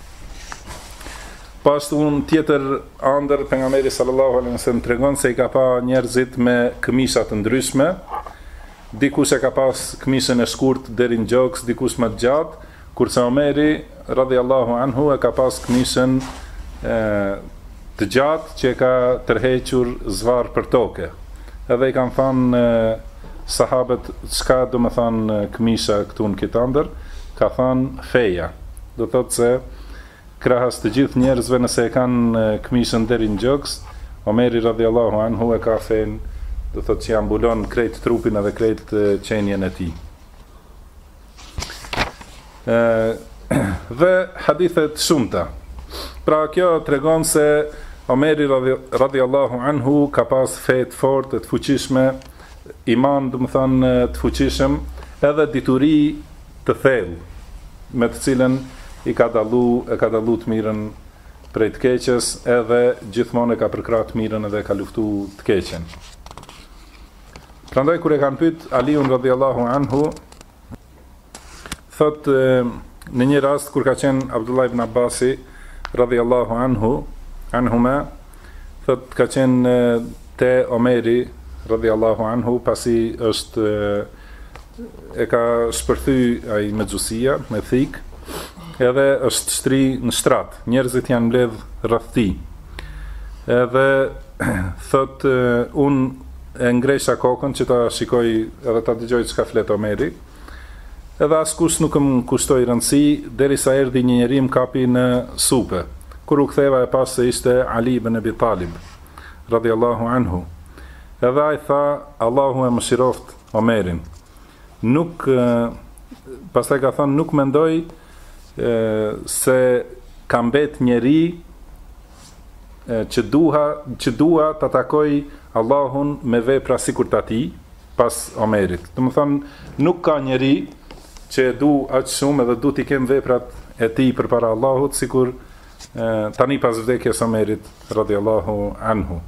Speaker 1: Pas un tjetër ëndër pejgamberi sallallahu alaihi wasallam tregon se i ka pa njerëzit me këmisha të ndryshme. Dikush e ka pas këmishën e shkurt deri në gjoks, dikush më të gjatë, kurse Omeri radhiyallahu anhu e ka pas këmishën të gjatë që e ka tërhequr zvarr për toke. Edhe i kanë thënë sahabët, çka do të thonë këmisha këtu në këtë ëndër? Ka thënë feja. Do thotë se krahas të gjithë njerëzve nëse e kanë këmishën deri në gjoks, Omeri radhiyallahu anhu e ka fen, do thotë që ambulon krejt trupin edhe krejt qenjen e tij. Dhe hadithet shumëta. Pra kjo tregon se Omeri radhiyallahu anhu ka pas fe të fortë, të fuqishme, iman do të thonë të fuqishëm, edhe dituri të thellë, me të cilën e ka dallu të mirën prej të keqes, edhe gjithmonë e ka përkrahur të mirën edhe ka luftuar të keqen. Prandaj kur e kanë pyet Aliun radhiyallahu anhu, thot në një rast kur ka qenë Abdullah ibn Abbasi radhiyallahu anhuma, thot ka qenë te Omeri radhiyallahu anhu, pasi është e ka shpërthy ai me xhusia, me thik, edhe është shtri në shtrat, njerëzit janë mbledh rreth tij. Edhe thot unë e ngresha kokën që ta shikoj edhe ta dëgjoj çka flet Omeri. Edhe askush nuk më kushtoi rëndësi derisa erdhi një njeri më kapi në supe. Kur u ktheva e pas se ishte Ali ibn Abi Talib radhiyallahu anhu. Edhe ai tha, Allahu e mëshiroft Omerin. Pastaj ka thënë, nuk mendoj se ka mbet njeri që dua ta takoj Allahun me vepra sikur ta ti pas Omerit. Do të thonë, nuk ka njeri që du aq shumë edhe du t'i kem veprat e tij përpara Allahut, sikur tani pas vdekjes Omerit radhiyallahu anhu.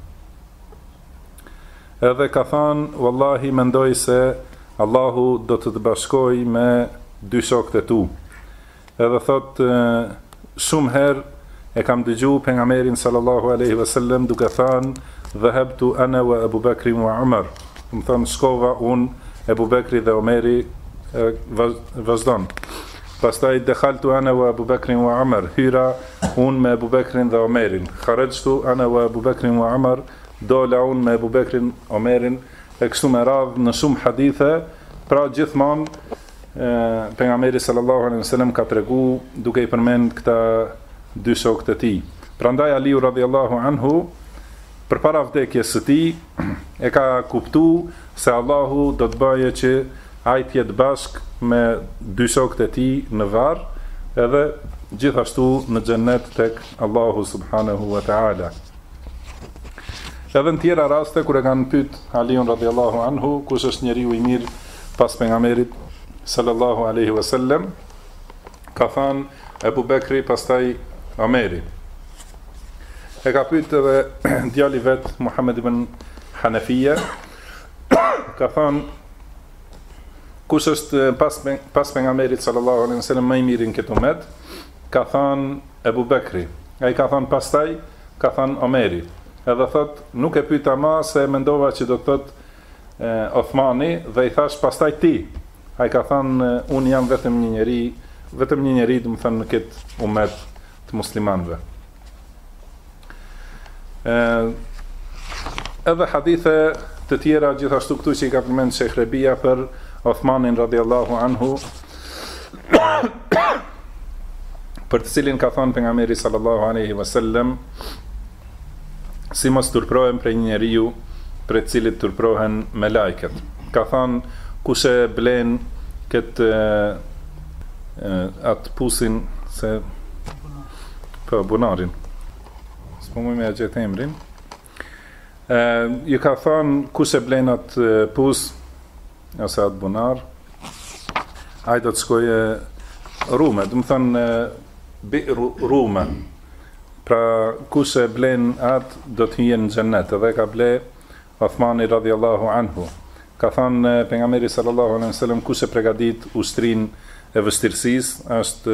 Speaker 1: Edhe ka thënë, wallahi mendoj se Allahu do të të bashkoj me dy shokët e tu. Edhe thot, shumë herë e kam dëgju pejgamberin sallallahu alaihi wasallam duke thënë, dhahabtu ana wa Abu Bakri wa Umar. Do të thonë, shkova unë, Abu Bakri dhe Omeri, vazhdon. Pastaj dakhaltu ana wa Abu Bakri wa Umar, hyra unë me Abu Bakrin dhe Omerin. Kharajtu ana wa Abu Bakri wa Umar, dola unë me Abu Bakrin, Omerin, e kështu me radhë në shumë hadithe. Pra gjithmonë pejgamberi sallallahu alaihi wasallam ka tregu duke i përmend këta dy shokët e tij. Prandaj Aliu radhiyallahu anhu përpara vdekjes së tij e ka kuptuar se Allahu do të bëjë që ai të jetë bashk me dy shokët e tij në varr, edhe gjithashtu në xhennet tek Allahu subhanahu wa taala. Edhe në tjera raste kur e kanë pyet Aliun radhiyallahu anhu kush është njeriu i mirë pas pejgamberit sallallahu alaihi wasallam, ka thënë Abu Bekri, pastaj Omeri. e ka pyet edhe djali vet Muhammed ibn Hanafia, ka thënë kush është pas pejgamberit sallallahu alaihi wasallam më i miri në këtë umet, ka thënë Ebu Bekri. Ai ka thënë pastaj, ka thënë Omeri. Edhe thot, nuk e pyeta më se mendova që do të thot Othmani dhe i thash pastaj ti. Ai ka thënë un jam vetëm një njeri, do të thënë në këtë umet të muslimanëve. Edhe hadithe të tjera gjithashtu këtu që i ka përmend Sheikh Rebia për Othmanin radhiyallahu anhu, për të cilin ka thënë pejgamberi sallallahu alaihi wasallam, si mos turprohem prej një njeriu për të cilit turprohen me lajket. Ka thënë kush e blen këtë atë pusin se po bunarin. S'po më e gjetë emrin. Ju ka thënë kush e blen atë pus ose atë bunar, ai do të shkojë Rume, do të thënë Rume. Pra kush e blen atë do të hyjë në xhennet, edhe ka ble Othmani radhiyallahu anhu. Ka thënë pejgamberi sallallahu alaihi wasallam kush e përgatit ushtrinë e vështirësisë, është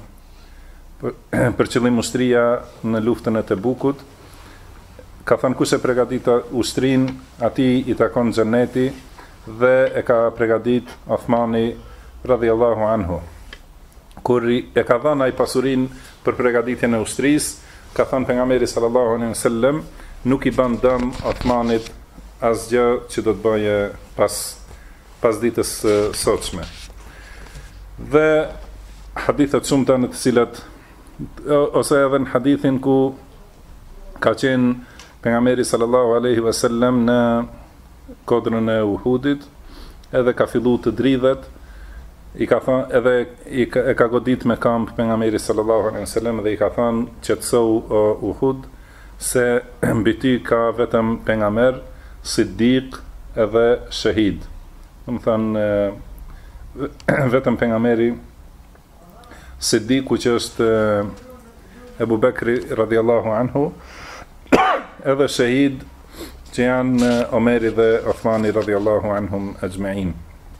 Speaker 1: për qëllim ushtria në luftën e Tebukut. Ka thënë kush e përgatit ushtrinë, atij i takon xhenneti dhe e ka përgatit Othmani radhiyallahu anhu. Kur e ka dhënë ai pasurinë për përgatitjen e ushtrisë, ka thënë pejgamberi sallallahu alaihi wasallam, nuk i bën dëm Othmanit asgjë që do të bëje pas ditës sotshme. Dhe hadithet shumëta në të cilat, ose edhe në hadithin ku ka qenë pejgamberi sallallahu alaihi wasallam në kodrën e Uhudit, edhe ka filluar të dridhet, i ka thënë edhe e ka godit me kamp pejgamberi sallallahu alaihi wasallam dhe i ka thënë qetësou o Uhud se mbi ty ka vetëm pejgamber, siddiq edhe shahid. Do të thënë vetëm pejgamberi, siddiqu që është Ebu Bekri radhiyallahu anhu, edhe shahid që janë Omeri dhe Othmani radhiyallahu anhum ajma'in.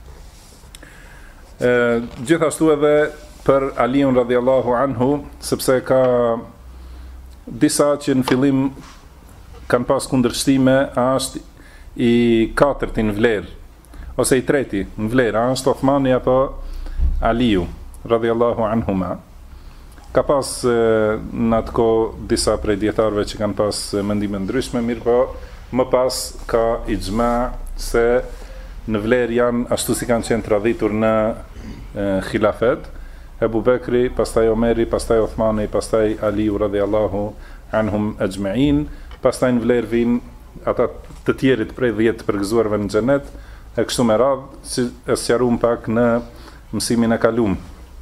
Speaker 1: Gjithashtu edhe për Aliun radhiyallahu anhu, sepse ka disa që në fillim kanë pas kundërshtime, a është i katërti në vlerë ose i treti në vlerë, a është Othmani apo Aliu radhiyallahu anhuma. Ka pas në atë kohë disa prej dietarëve që kanë pas mendime ndryshme, mirë po më pas ka ixhma se në vlerë janë ashtu si kanë qenë traditur në khilafet, Ebu Bekri, pastaj Omeri, pastaj Othmani, pastaj Aliu radhiyallahu anhum ajma'in, pastaj në vlerë vijnë ata të tjerit prej 10 të përgëzuarve në xhenet, e kështu me radhë, si e sqaruam pak në mësimin e kaluam.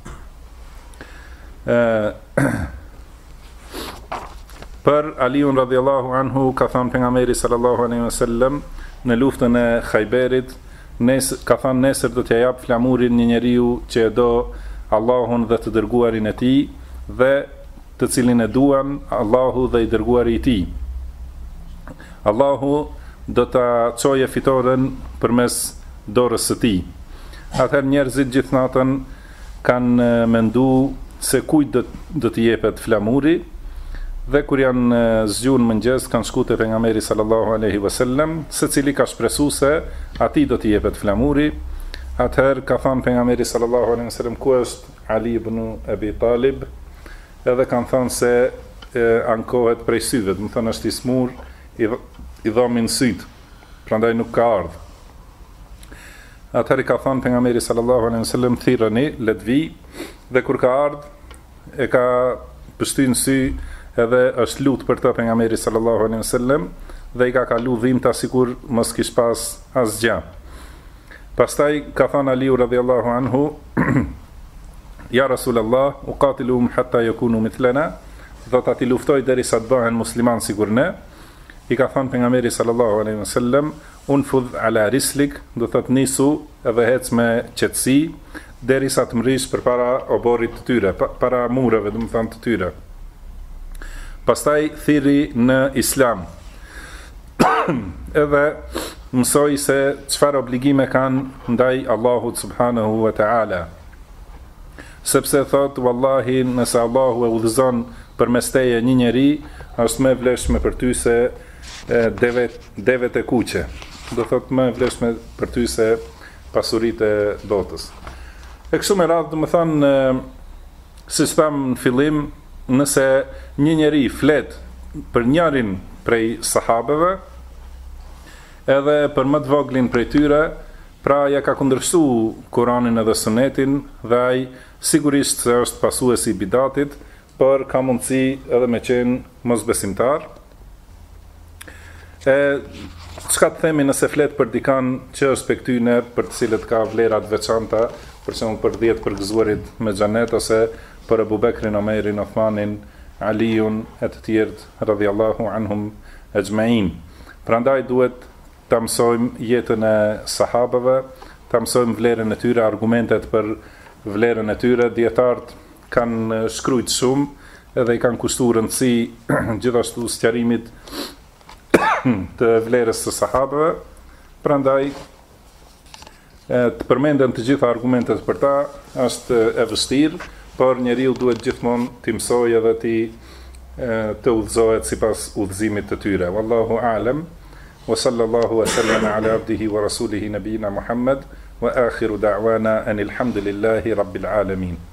Speaker 1: Për Aliun radhiyallahu anhu ka thënë pejgamberi sallallahu alaihi wasallam në luftën e Khajberit, ka thënë nesër do t'ja jap flamurin një njeriu që e do Allahun dhe të dërguarin e tij dhe të cilin e duan Allahu dhe i dërguari i tij. Allahu do ta çojë fitoren përmes dorës së tij. Atëherë njerëzit gjithë natën kanë menduar se kujt do t'i jepet flamuri, dhe kur janë zgjuar në mëngjes kanë shkuar te pejgamberi sallallahu alaihi wasallam, secili ka shpresuar se atij do t'i jepet flamuri. Atëherë ka thënë pejgamberi sallallahu alaihi wasallam ku është Ali ibn Abi Talib, edhe kanë thënë se ankohet prej syve, do të thonë është i smur, i dhomin syt, prandaj nuk ka ardhur. Atëherë ka thënë pejgamberi sallallahu alaihi wasallam thirrni, le të vi, dhe kur ka ardhur e ka pështyn sy edhe është lut për të pejgamberi sallallahu alaihi wasallam dhe i ka kalu dhimbta sikur mos kish pas asgjë. Pastaj ka thënë Aliu radhiyallahu anhu, ja Rasulullah, uqatiluhum hatta yakunu mithlana, do ta ti luftoj derisa të bëhen musliman sikur ne. I ka thënë pejgamberi sallallahu alaihi wasallam, unfudh ala rislik, do të nisu edhe hec me qetësi derisa të mrish përpara oborrit të tyre, para mureve, do të thënë të tyre. Pastaj thiri në Islam. Edhe mësoj se çfarë obligime kanë ndaj Allahut subhanahu wa ta'ala. Sepse thot, wallahi, nëse Allahu e udhëzon përmes teje një njeri, është më e vlefshme për ty se devet e kuqe. Do thot më e vlefshme për ty se pasuritë e botës. E kështu me radhë, do të thonë, si tham në fillim, nëse një njeri flet për njërin prej sahabeve, edhe për më të voglin prej tyre, pra ja ka kundërshtu Kur'anin edhe Sunetin, dhe ai sigurisht se është pasuesi i bidatit, por ka mundësi edhe me qenë mosbesimtar. Çka të themi nëse flet për dikan që është pektyne, për të cilët ka vlerat veçanta, për shembull për 10 përgëzuarit me xhanet, ose për Abu Bekrin, Omerin, Uthmanin, Aliun e të tjerë radhiyallahu anhum ejma'in. Prandaj duhet ta mësojmë jetën e sahabeve, ta mësojmë vlerën e tyre, argumentet për vlerën e tyre. Dietarët kanë shkruajt shumë, edhe i kanë kushtuar rëndësi gjithashtu sqarimit të vlerës së sahabeve. Prandaj të përmenden të gjitha argumentet për ta është e vështirë, por njeriu duhet gjithmonë të mësojë edhe të udhëzohet sipas udhëzimit të tyre. Wallahu a'lam. Wa sallallahu wa sallama ala abdihi wa rasulihi nabiyina Muhammad wa akhiru da'wana anil hamdulillahi rabbil alamin.